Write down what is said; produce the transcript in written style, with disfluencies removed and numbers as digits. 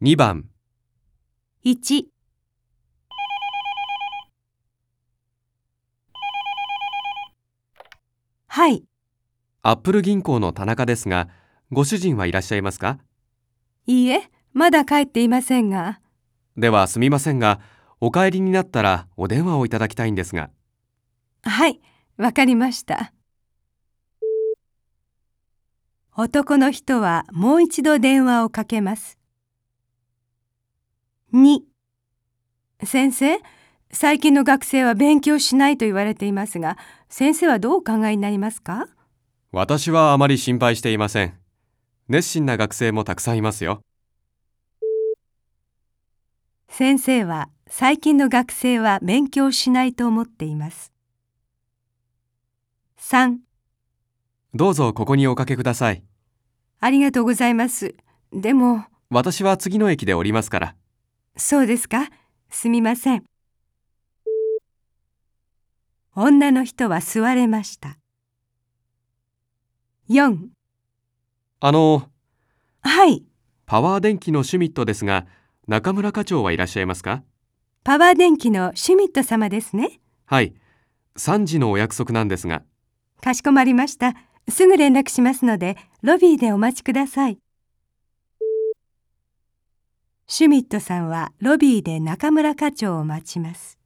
2番、 1、はい、 アップル銀行の田中ですが、ご主人はいらっしゃいますか？ いいえ、まだ帰っていませんが。 ではすみませんが、お帰りになったらお電話をいただきたいんですが。 はい、わかりました。男の人はもう一度電話をかけます。2、先生、最近の学生は勉強しないと言われていますが、先生はどうお考えになりますか？ 私はあまり心配していません。熱心な学生もたくさんいますよ。 先生は最近の学生は勉強しないと思っています。3、 どうぞここにおかけください。 ありがとうございます。でも、 私は次の駅で降りますから。 そうですか。すみません。女の人は座れました。4、はい、 パワー電機のシュミットですが、中村課長はいらっしゃいますか？ パワー電機のシュミット様ですね。 はい、3時のお約束なんですが。 かしこまりました。すぐ連絡しますので、ロビーでお待ちください。シュミットさんはロビーで中村課長を待ちます。